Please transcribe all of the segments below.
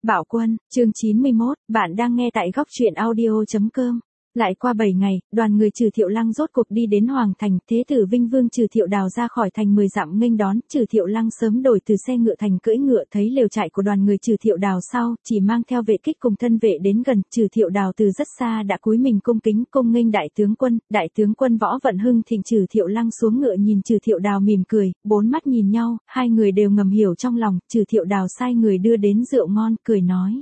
Bạo Quân, chương 91, bạn đang nghe tại góc truyện audio.com. Lại qua 7 ngày, đoàn người Trừ Thiệu Lăng rốt cuộc đi đến Hoàng Thành, Thế tử Vinh Vương Trừ Thiệu Đào ra khỏi thành 10 dặm nghênh đón. Trừ Thiệu Lăng sớm đổi từ xe ngựa thành cưỡi ngựa, thấy lều trại của đoàn người Trừ Thiệu Đào sau, chỉ mang theo vệ kích cùng thân vệ đến gần. Trừ Thiệu Đào từ rất xa đã cúi mình cung kính cung nghênh đại tướng quân Võ Vận Hưng thịnh. Trừ Thiệu Lăng xuống ngựa nhìn Trừ Thiệu Đào mỉm cười, bốn mắt nhìn nhau, hai người đều ngầm hiểu trong lòng. Trừ Thiệu Đào sai người đưa đến rượu ngon, cười nói: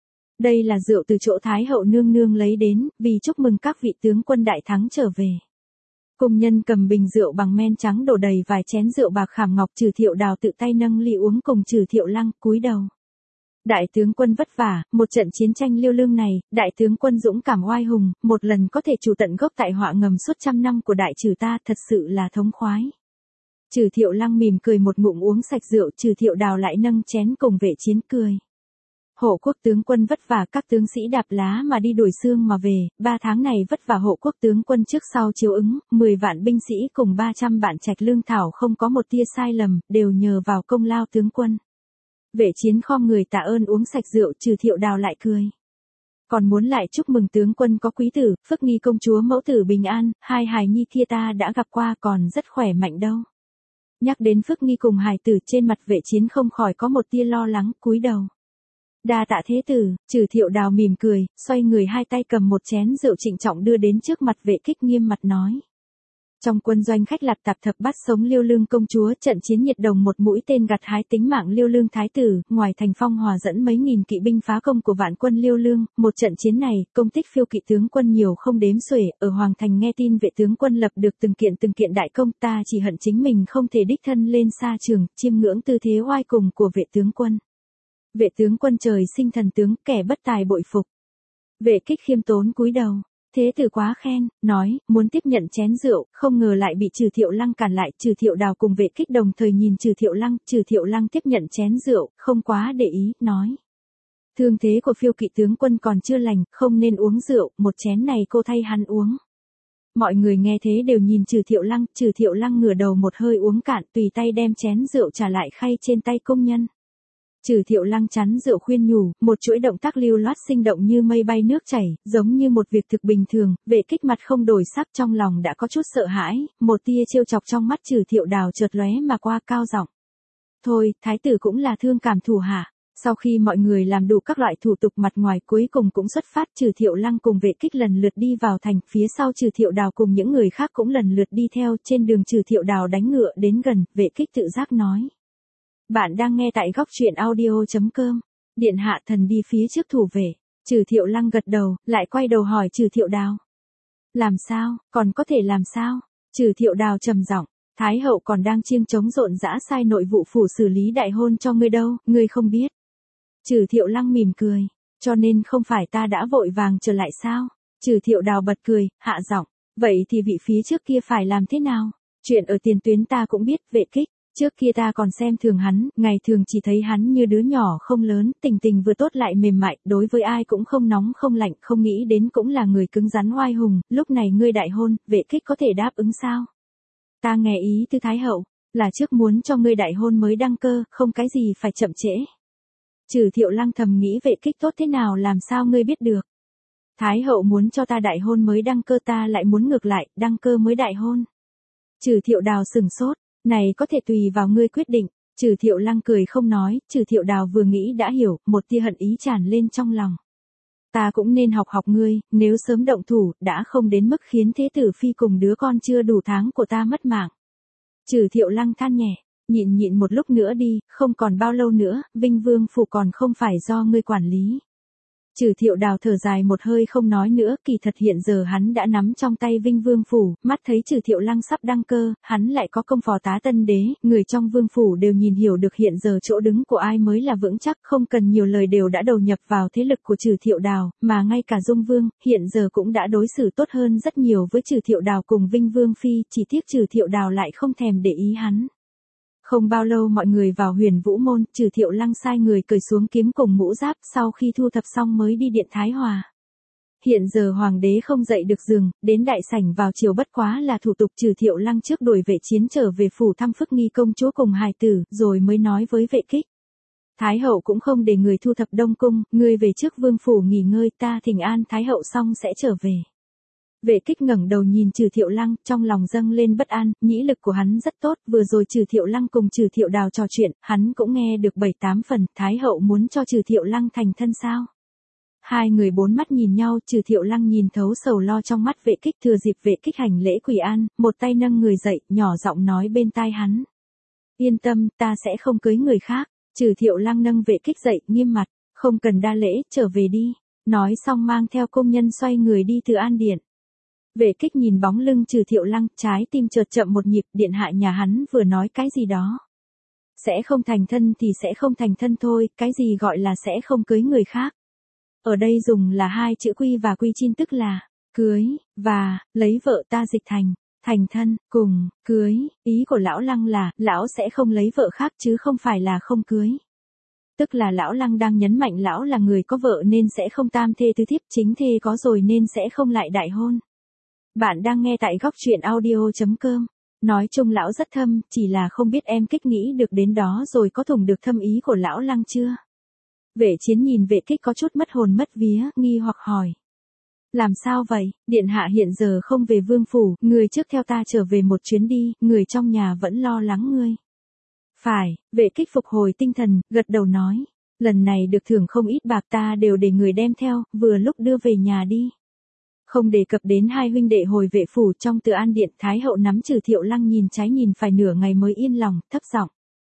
đây là rượu từ chỗ Thái hậu nương nương lấy đến, vì chúc mừng các vị tướng quân đại thắng trở về. Cung nhân cầm bình rượu bằng men trắng đổ đầy vài chén rượu bạc khảm ngọc. Trừ Thiệu Đào tự tay nâng ly uống cùng Trừ Thiệu Lăng, cúi đầu: đại tướng quân vất vả, một trận chiến tranh liêu lương này, đại tướng quân dũng cảm oai hùng, một lần có thể trừ tận gốc tại họa ngầm suốt trăm năm của đại trừ ta, thật sự là thống khoái. Trừ Thiệu Lăng mỉm cười một ngụm uống sạch rượu. Trừ Thiệu Đào lại nâng chén cùng vệ chiến cười: hộ quốc tướng quân vất vả, các tướng sĩ đạp lá mà đi đuổi xương mà về, 3 tháng này vất vả hộ quốc tướng quân trước sau chiếu ứng, 10 vạn binh sĩ cùng 300 vạn trạch lương thảo không có một tia sai lầm, đều nhờ vào công lao tướng quân. Vệ chiến khom người tạ ơn uống sạch rượu. Trừ Thiệu Đào lại cười: còn muốn lại chúc mừng tướng quân có quý tử, Phước Nghi công chúa mẫu tử bình an, hai hài nhi kia ta đã gặp qua còn rất khỏe mạnh đâu. Nhắc đến Phước Nghi cùng hài tử, trên mặt vệ chiến không khỏi có một tia lo lắng, cúi đầu: đa tạ thế tử. Trừ Thiệu Đào mỉm cười, xoay người hai tay cầm một chén rượu trịnh trọng đưa đến trước mặt vệ kích, nghiêm mặt nói: trong quân doanh khách lặt tạp thập bắt sống liêu lương công chúa, trận chiến nhiệt đồng một mũi tên gặt hái tính mạng liêu lương thái tử, ngoài thành Phong Hòa dẫn mấy nghìn kỵ binh phá công của vạn quân liêu lương. Một trận chiến này, công tích phiêu kỵ tướng quân nhiều không đếm xuể. Ở Hoàng Thành nghe tin vệ tướng quân lập được từng kiện đại công, ta chỉ hận chính mình không thể đích thân lên xa trường, chiêm ngưỡng tư thế oai cùng của vệ tướng quân. Vệ tướng quân trời sinh thần tướng, kẻ bất tài bội phục. Vệ kích khiêm tốn cúi đầu: thế tử quá khen, nói, muốn tiếp nhận chén rượu, không ngờ lại bị Trừ Thiệu Lăng cản lại. Trừ Thiệu Đào cùng vệ kích đồng thời nhìn Trừ Thiệu Lăng tiếp nhận chén rượu, không quá để ý, nói: thương thế của phiêu kỵ tướng quân còn chưa lành, không nên uống rượu, một chén này cô thay hắn uống. Mọi người nghe thế đều nhìn Trừ Thiệu Lăng ngửa đầu một hơi uống cạn, tùy tay đem chén rượu trả lại khay trên tay công nhân. Trừ Thiệu Lăng chắn rượu khuyên nhủ, một chuỗi động tác lưu loát sinh động như mây bay nước chảy, giống như một việc thực bình thường. Vệ kích mặt không đổi sắc, trong lòng đã có chút sợ hãi, một tia trêu chọc trong mắt Trừ Thiệu Đào chợt lóe mà qua, cao giọng: thôi, thái tử cũng là thương cảm thủ hạ. Sau khi mọi người làm đủ các loại thủ tục mặt ngoài, cuối cùng cũng xuất phát. Trừ Thiệu Lăng cùng vệ kích lần lượt đi vào thành, phía sau Trừ Thiệu Đào cùng những người khác cũng lần lượt đi theo. Trên đường Trừ Thiệu Đào đánh ngựa đến gần, vệ kích tự giác nói: bạn đang nghe tại góc truyện audio.com. Điện hạ thần đi phía trước thủ vệ. Trừ Thiệu Lăng gật đầu, lại quay đầu hỏi Trừ Thiệu Đào: làm sao, còn có thể làm sao? Trừ Thiệu Đào trầm giọng: Thái hậu còn đang chiêng trống rộn rã sai nội vụ phủ xử lý đại hôn cho ngươi đâu, ngươi không biết. Trừ Thiệu Lăng mỉm cười: cho nên không phải ta đã vội vàng trở lại sao? Trừ Thiệu Đào bật cười, hạ giọng: vậy thì vị phía trước kia phải làm thế nào? Chuyện ở tiền tuyến ta cũng biết. Vệ kích: trước kia ta còn xem thường hắn, ngày thường chỉ thấy hắn như đứa nhỏ không lớn, tình vừa tốt lại mềm mại, đối với ai cũng không nóng không lạnh, không nghĩ đến cũng là người cứng rắn oai hùng. Lúc này ngươi đại hôn, vệ kích có thể đáp ứng sao? Ta nghe ý tư thái hậu, là trước muốn cho ngươi đại hôn mới đăng cơ, không cái gì phải chậm trễ. Trừ Thiệu Lăng thầm nghĩ vệ kích tốt thế nào làm sao ngươi biết được? Thái hậu muốn cho ta đại hôn mới đăng cơ, ta lại muốn ngược lại, đăng cơ mới đại hôn. Trừ Thiệu Đào sừng sốt: này có thể tùy vào ngươi quyết định. Trừ Thiệu Lăng cười không nói. Trừ Thiệu Đào vừa nghĩ đã hiểu, một tia hận ý tràn lên trong lòng. Ta cũng nên học ngươi, nếu sớm động thủ, đã không đến mức khiến thế tử phi cùng đứa con chưa đủ tháng của ta mất mạng. Trừ Thiệu Lăng than nhẹ: nhịn một lúc nữa đi, không còn bao lâu nữa, Vinh Vương phủ còn không phải do ngươi quản lý. Trừ Thiệu Đào thở dài một hơi không nói nữa, kỳ thật hiện giờ hắn đã nắm trong tay Vinh Vương phủ, mắt thấy Trừ Thiệu Lăng sắp đăng cơ, hắn lại có công phò tá tân đế, người trong vương phủ đều nhìn hiểu được hiện giờ chỗ đứng của ai mới là vững chắc, không cần nhiều lời đều đã đầu nhập vào thế lực của Trừ Thiệu Đào, mà ngay cả Dung Vương, hiện giờ cũng đã đối xử tốt hơn rất nhiều với Trừ Thiệu Đào cùng Vinh Vương phi, chỉ tiếc Trừ Thiệu Đào lại không thèm để ý hắn. Không bao lâu mọi người vào Huyền Vũ môn, Trừ Thiệu Lăng sai người cởi xuống kiếm cùng mũ giáp, sau khi thu thập xong mới đi điện Thái Hòa. Hiện giờ hoàng đế không dậy được giường, đến đại sảnh vào chiều bất quá là thủ tục. Trừ Thiệu Lăng trước đuổi vệ chiến trở về phủ thăm Phước Nghi công chúa cùng hài tử, rồi mới nói với vệ kích: Thái hậu cũng không để người thu thập đông cung, ngươi về trước vương phủ nghỉ ngơi, ta thỉnh an thái hậu xong sẽ trở về. Vệ Kích ngẩng đầu nhìn Trừ Thiệu Lăng, trong lòng dâng lên bất an, nhĩ lực của hắn rất tốt, vừa rồi Trừ Thiệu Lăng cùng Trừ Thiệu Đào trò chuyện, hắn cũng nghe được 7-8 phần, thái hậu muốn cho Trừ Thiệu Lăng thành thân sao? Hai người bốn mắt nhìn nhau, Trừ Thiệu Lăng nhìn thấu sầu lo trong mắt Vệ Kích, thừa dịp Vệ Kích hành lễ quỳ an, một tay nâng người dậy, nhỏ giọng nói bên tai hắn. Yên tâm, ta sẽ không cưới người khác. Trừ Thiệu Lăng nâng Vệ Kích dậy, nghiêm mặt, không cần đa lễ, trở về đi. Nói xong mang theo công nhân xoay người đi từ An Điện. Vệ Kích nhìn bóng lưng Trừ Thiệu Lăng, trái tim chợt chậm một nhịp, điện hạ nhà hắn vừa nói cái gì đó. Sẽ không thành thân thì sẽ không thành thân thôi, cái gì gọi là sẽ không cưới người khác. Ở đây dùng là hai chữ quy và quy chin, tức là cưới và lấy vợ, ta dịch thành thân cùng cưới, ý của lão Lăng là lão sẽ không lấy vợ khác chứ không phải là không cưới. Tức là lão Lăng đang nhấn mạnh lão là người có vợ nên sẽ không tam thê tứ thiếp, chính thê có rồi nên sẽ không lại đại hôn. Bạn đang nghe tại góc truyện audio.com. Nói chung lão rất thâm, chỉ là không biết em Kích nghĩ được đến đó rồi có thủng được thâm ý của lão Lăng chưa? Vệ Chiến nhìn Vệ Kích có chút mất hồn mất vía, nghi hoặc hỏi. Làm sao vậy, điện hạ hiện giờ không về vương phủ, người trước theo ta trở về một chuyến đi, người trong nhà vẫn lo lắng ngươi. Phải, Vệ Kích phục hồi tinh thần, gật đầu nói. Lần này được thưởng không ít bạc, ta đều để người đem theo, vừa lúc đưa về nhà đi. Không đề cập đến hai huynh đệ hồi vệ phủ, trong Từ An Điện, thái hậu nắm Trừ Thiệu Lăng nhìn trái nhìn phải nửa ngày mới yên lòng, thấp giọng.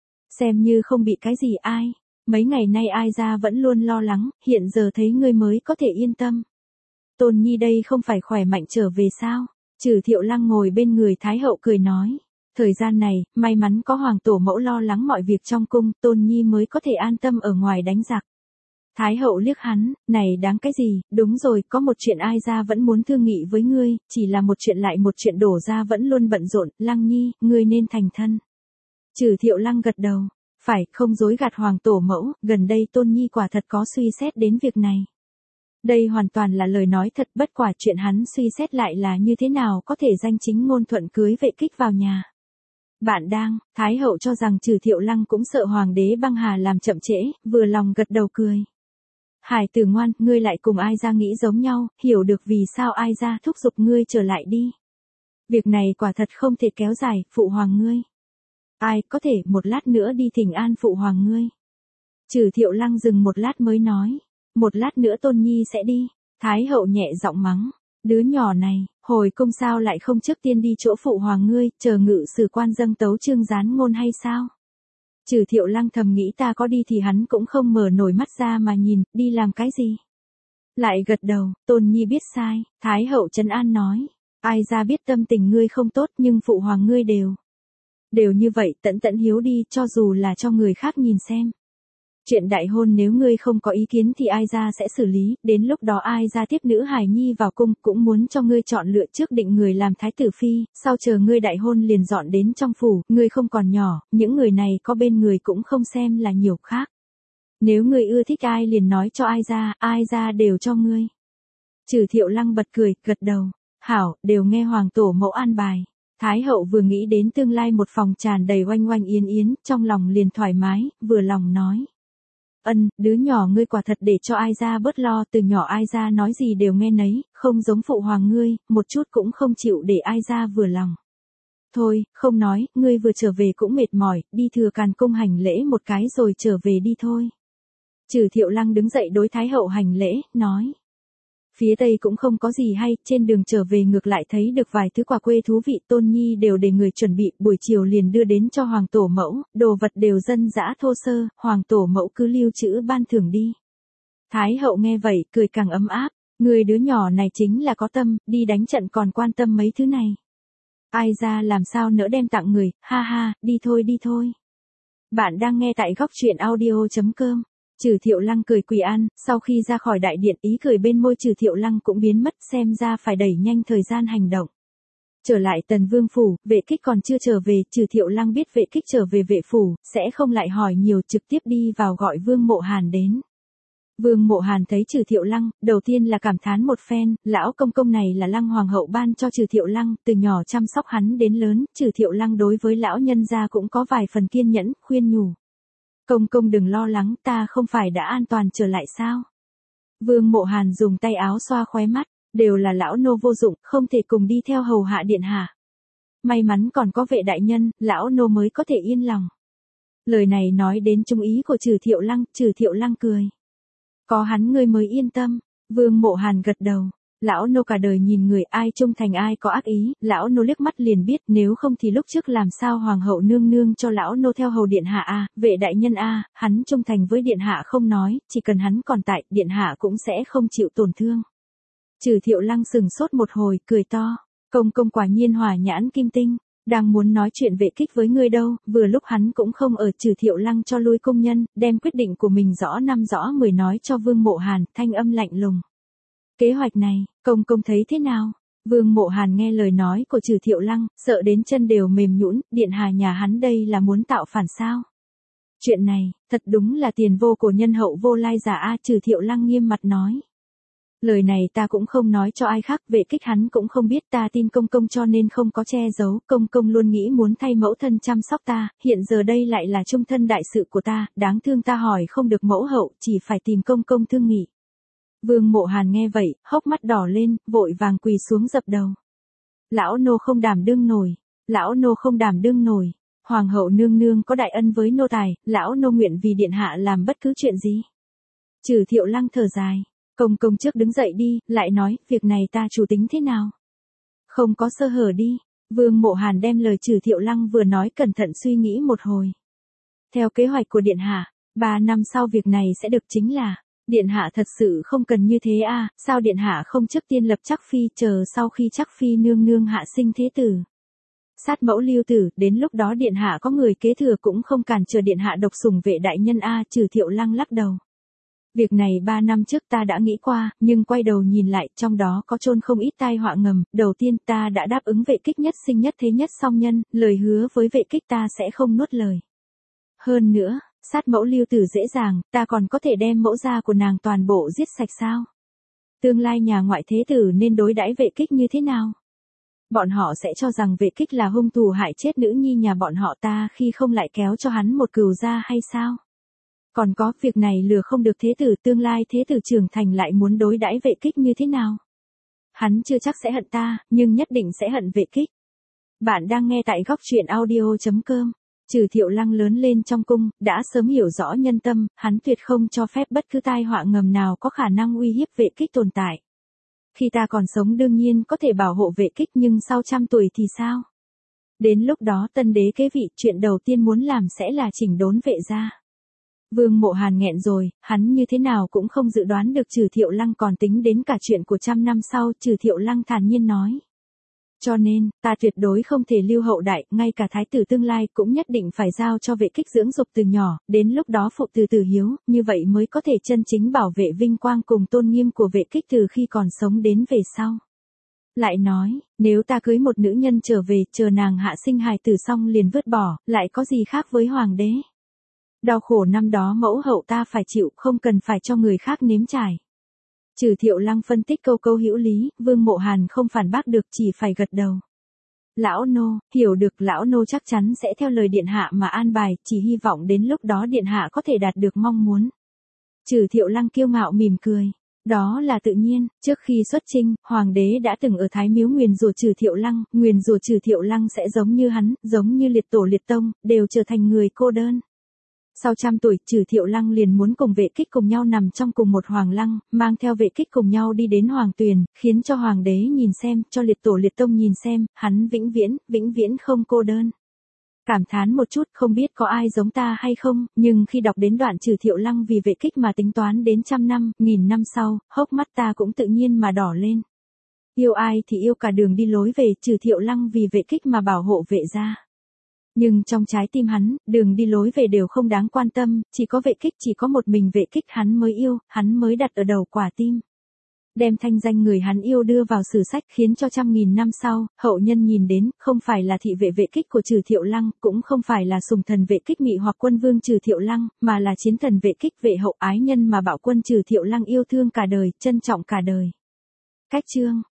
Xem như không bị cái gì ai. Mấy ngày nay ai ra vẫn luôn lo lắng, hiện giờ thấy ngươi mới có thể yên tâm. Tôn Nhi đây không phải khỏe mạnh trở về sao? Trừ Thiệu Lăng ngồi bên người thái hậu cười nói. Thời gian này, may mắn có hoàng tổ mẫu lo lắng mọi việc trong cung, Tôn Nhi mới có thể an tâm ở ngoài đánh giặc. Thái hậu liếc hắn, này đáng cái gì, đúng rồi, có một chuyện ai ra vẫn muốn thương nghị với ngươi, chỉ là một chuyện lại một chuyện đổ ra vẫn luôn bận rộn, Lăng Nhi, ngươi nên thành thân. Trừ Thiệu Lăng gật đầu, phải, không dối gạt hoàng tổ mẫu, gần đây Tôn Nhi quả thật có suy xét đến việc này. Đây hoàn toàn là lời nói thật, bất quả chuyện hắn suy xét lại là như thế nào có thể danh chính ngôn thuận cưới Vệ Kích vào nhà. Bạn đang, thái hậu cho rằng Trừ Thiệu Lăng cũng sợ hoàng đế băng hà làm chậm trễ, vừa lòng gật đầu cười. Hải tử ngoan, ngươi lại cùng ai ra nghĩ giống nhau, hiểu được vì sao ai ra thúc giục ngươi trở lại đi. Việc này quả thật không thể kéo dài, phụ hoàng ngươi. Ai có thể một lát nữa đi thỉnh an phụ hoàng ngươi. Trừ Thiệu Lăng dừng một lát mới nói. Một lát nữa Tôn Nhi sẽ đi. Thái hậu nhẹ giọng mắng. Đứa nhỏ này, hồi cung sao lại không trước tiên đi chỗ phụ hoàng ngươi, chờ ngự sử quan dâng tấu chương gián ngôn hay sao? Trừ Thiệu Lăng thầm nghĩ ta có đi thì hắn cũng không mở nổi mắt ra mà nhìn, đi làm cái gì? Lại gật đầu, Tôn Nhi biết sai, Thái hậu trấn an nói. Ai ra biết tâm tình ngươi không tốt nhưng phụ hoàng ngươi đều như vậy, tẫn tẫn hiếu đi, cho dù là cho người khác nhìn xem. Chuyện đại hôn nếu ngươi không có ý kiến thì ai ra sẽ xử lý, đến lúc đó ai ra tiếp nữ hài nhi vào cung cũng muốn cho ngươi chọn lựa trước định người làm thái tử phi, sau chờ ngươi đại hôn liền dọn đến trong phủ, ngươi không còn nhỏ, những người này có bên người cũng không xem là nhiều khác. Nếu ngươi ưa thích ai liền nói cho ai ra đều cho ngươi. Trừ Thiệu Lăng bật cười, gật đầu, hảo, đều nghe hoàng tổ mẫu an bài. Thái hậu vừa nghĩ đến tương lai một phòng tràn đầy oanh oanh yến yến, trong lòng liền thoải mái, vừa lòng nói. Đứa nhỏ ngươi quả thật để cho ai ra bớt lo, từ nhỏ ai ra nói gì đều nghe nấy, không giống phụ hoàng ngươi, một chút cũng không chịu để ai ra vừa lòng. Thôi, không nói, ngươi vừa trở về cũng mệt mỏi, đi thừa Càn cung hành lễ một cái rồi trở về đi thôi. Trừ Thiệu Lăng đứng dậy đối Thái hậu hành lễ, nói. Phía Tây cũng không có gì hay, trên đường trở về ngược lại thấy được vài thứ quà quê thú vị, Tôn Nhi đều để người chuẩn bị, buổi chiều liền đưa đến cho hoàng tổ mẫu, đồ vật đều dân dã thô sơ, hoàng tổ mẫu cứ lưu trữ ban thưởng đi. Thái hậu nghe vậy, cười càng ấm áp, người đứa nhỏ này chính là có tâm, đi đánh trận còn quan tâm mấy thứ này. Ai ra làm sao nỡ đem tặng người, ha ha, đi thôi. Bạn đang nghe tại góc truyện audio.com. Trừ Thiệu Lăng cười quỳ an, sau khi ra khỏi đại điện ý cười bên môi Trừ Thiệu Lăng cũng biến mất, xem ra phải đẩy nhanh thời gian hành động. Trở lại Tần Vương phủ, Vệ Kích còn chưa trở về, Trừ Thiệu Lăng biết Vệ Kích trở về vệ phủ, sẽ không lại hỏi nhiều, trực tiếp đi vào gọi Vương Mộ Hàn đến. Vương Mộ Hàn thấy Trừ Thiệu Lăng, đầu tiên là cảm thán một phen, lão công công này là Lăng hoàng hậu ban cho Trừ Thiệu Lăng, từ nhỏ chăm sóc hắn đến lớn, Trừ Thiệu Lăng đối với lão nhân gia cũng có vài phần kiên nhẫn, khuyên nhủ. Công công đừng lo lắng, ta không phải đã an toàn trở lại sao? Vương Mộ Hàn dùng tay áo xoa khóe mắt, đều là lão nô vô dụng, không thể cùng đi theo hầu hạ điện hạ. May mắn còn có vệ đại nhân, lão nô mới có thể yên lòng. Lời này nói đến trung ý của Trừ Thiệu Lăng cười. Có hắn ngươi mới yên tâm, Vương Mộ Hàn gật đầu. Lão nô cả đời nhìn người, ai trung thành ai có ác ý, lão nô liếc mắt liền biết, nếu không thì lúc trước làm sao hoàng hậu nương nương cho lão nô theo hầu điện hạ a, vệ đại nhân a, hắn trung thành với điện hạ không nói, chỉ cần hắn còn tại, điện hạ cũng sẽ không chịu tổn thương. Trừ Thiệu Lăng sừng sốt một hồi, cười to, công công quả nhiên hỏa nhãn kim tinh, đang muốn nói chuyện Vệ Kích với ngươi đâu, vừa lúc hắn cũng không ở. Trừ Thiệu Lăng cho lui công nhân, đem quyết định của mình rõ năm rõ 10 nói cho Vương Mộ Hàn, thanh âm lạnh lùng. Kế hoạch này, công công thấy thế nào? Vương Mộ Hàn nghe lời nói của Trừ Thiệu Lăng, sợ đến chân đều mềm nhũn, điện hạ nhà hắn đây là muốn tạo phản sao? Chuyện này, thật đúng là tiền vô cổ nhân hậu vô lai giả a. Trừ Thiệu Lăng nghiêm mặt nói. Lời này ta cũng không nói cho ai khác, Vệ Kích hắn cũng không biết, ta tin công công cho nên không có che giấu, công công luôn nghĩ muốn thay mẫu thân chăm sóc ta, hiện giờ đây lại là trung thân đại sự của ta, đáng thương ta hỏi không được mẫu hậu, chỉ phải tìm công công thương nghị. Vương Mộ Hàn nghe vậy, hốc mắt đỏ lên, vội vàng quỳ xuống dập đầu. Lão nô không đảm đương nổi, lão nô không đảm đương nổi, hoàng hậu nương nương có đại ân với nô tài, lão nô nguyện vì điện hạ làm bất cứ chuyện gì. Trừ Thiệu Lăng thở dài. Công công trước đứng dậy đi, lại nói, việc này ta chủ tính thế nào? Không có sơ hở đi. Vương Mộ Hàn đem lời Trừ Thiệu Lăng vừa nói cẩn thận suy nghĩ một hồi. Theo kế hoạch của điện hạ, 3 năm sau việc này sẽ được chính là, điện hạ thật sự không cần như thế à, sao điện hạ không trước tiên lập Trắc Phi, chờ sau khi Trắc Phi nương nương hạ sinh thế tử. Sát mẫu lưu tử, đến lúc đó điện hạ có người kế thừa cũng không cản trở điện hạ độc sủng vệ đại nhân a. Trừ Thiệu Lăng lắc đầu. Việc này 3 năm trước ta đã nghĩ qua, nhưng quay đầu nhìn lại, trong đó có chôn không ít tai họa ngầm. Đầu tiên ta đã đáp ứng Vệ Kích nhất sinh nhất thế nhất song nhân, lời hứa với Vệ Kích ta sẽ không nuốt lời. Hơn nữa, sát mẫu lưu tử dễ dàng, ta còn có thể đem mẫu gia của nàng toàn bộ giết sạch sao? Tương lai nhà ngoại thế tử nên đối đãi Vệ Kích như thế nào? Bọn họ sẽ cho rằng Vệ Kích là hung thủ hại chết nữ nhi nhà bọn họ, ta khi không lại kéo cho hắn một cừu gia hay sao? Còn có, việc này lừa không được thế tử, tương lai thế tử trưởng thành lại muốn đối đãi Vệ Kích như thế nào? Hắn chưa chắc sẽ hận ta, nhưng nhất định sẽ hận Vệ Kích. Bạn đang nghe tại góc truyện audio.com. Trừ Thiệu Lăng lớn lên trong cung, đã sớm hiểu rõ nhân tâm, hắn tuyệt không cho phép bất cứ tai họa ngầm nào có khả năng uy hiếp Vệ Kích tồn tại. Khi ta còn sống đương nhiên có thể bảo hộ Vệ Kích, nhưng sau 100 tuổi thì sao? Đến lúc đó tân đế kế vị, chuyện đầu tiên muốn làm sẽ là chỉnh đốn Vệ gia. Vương Mộ Hàn nghẹn rồi, hắn như thế nào cũng không dự đoán được Trừ Thiệu Lăng còn tính đến cả chuyện của 100 năm sau. Trừ Thiệu Lăng thản nhiên nói. Cho nên, ta tuyệt đối không thể lưu hậu đại, ngay cả thái tử tương lai cũng nhất định phải giao cho Vệ Kích dưỡng dục từ nhỏ, đến lúc đó phụ từ tử hiếu, như vậy mới có thể chân chính bảo vệ vinh quang cùng tôn nghiêm của Vệ Kích từ khi còn sống đến về sau. Lại nói, nếu ta cưới một nữ nhân trở về, chờ nàng hạ sinh hài tử xong liền vứt bỏ, lại có gì khác với hoàng đế? Đau khổ năm đó mẫu hậu ta phải chịu, không cần phải cho người khác nếm trải. Trừ Thiệu Lăng phân tích câu câu hữu lý, Vương Mộ Hàn không phản bác được, chỉ phải gật đầu. Lão nô, hiểu được, lão nô chắc chắn sẽ theo lời điện hạ mà an bài, chỉ hy vọng đến lúc đó điện hạ có thể đạt được mong muốn. Trừ Thiệu Lăng kiêu ngạo mỉm cười. Đó là tự nhiên, trước khi xuất chinh, hoàng đế đã từng ở Thái Miếu nguyền rủa Trừ Thiệu Lăng, nguyền rủa Trừ Thiệu Lăng sẽ giống như hắn, giống như liệt tổ liệt tông, đều trở thành người cô đơn. Sau 100 tuổi, Trừ Thiệu Lăng liền muốn cùng Vệ Kích cùng nhau nằm trong cùng một hoàng lăng, mang theo Vệ Kích cùng nhau đi đến hoàng tuyền, khiến cho hoàng đế nhìn xem, cho liệt tổ liệt tông nhìn xem, hắn vĩnh viễn không cô đơn. Cảm thán một chút, không biết có ai giống ta hay không, nhưng khi đọc đến đoạn Trừ Thiệu Lăng vì Vệ Kích mà tính toán đến 100 năm, 1000 năm sau, hốc mắt ta cũng tự nhiên mà đỏ lên. Yêu ai thì yêu cả đường đi lối về, Trừ Thiệu Lăng vì Vệ Kích mà bảo hộ Vệ gia. Nhưng trong trái tim hắn, đường đi lối về đều không đáng quan tâm, chỉ có Vệ Kích, chỉ có một mình Vệ Kích hắn mới yêu, hắn mới đặt ở đầu quả tim. Đem thanh danh người hắn yêu đưa vào sử sách, khiến cho 100.000 năm sau, hậu nhân nhìn đến, không phải là thị vệ Vệ Kích của Trừ Thiệu Lăng, cũng không phải là sùng thần Vệ Kích mị hoặc quân vương Trừ Thiệu Lăng, mà là chiến thần Vệ Kích, vệ hậu ái nhân mà bảo quân Trừ Thiệu Lăng yêu thương cả đời, trân trọng cả đời. Cách chương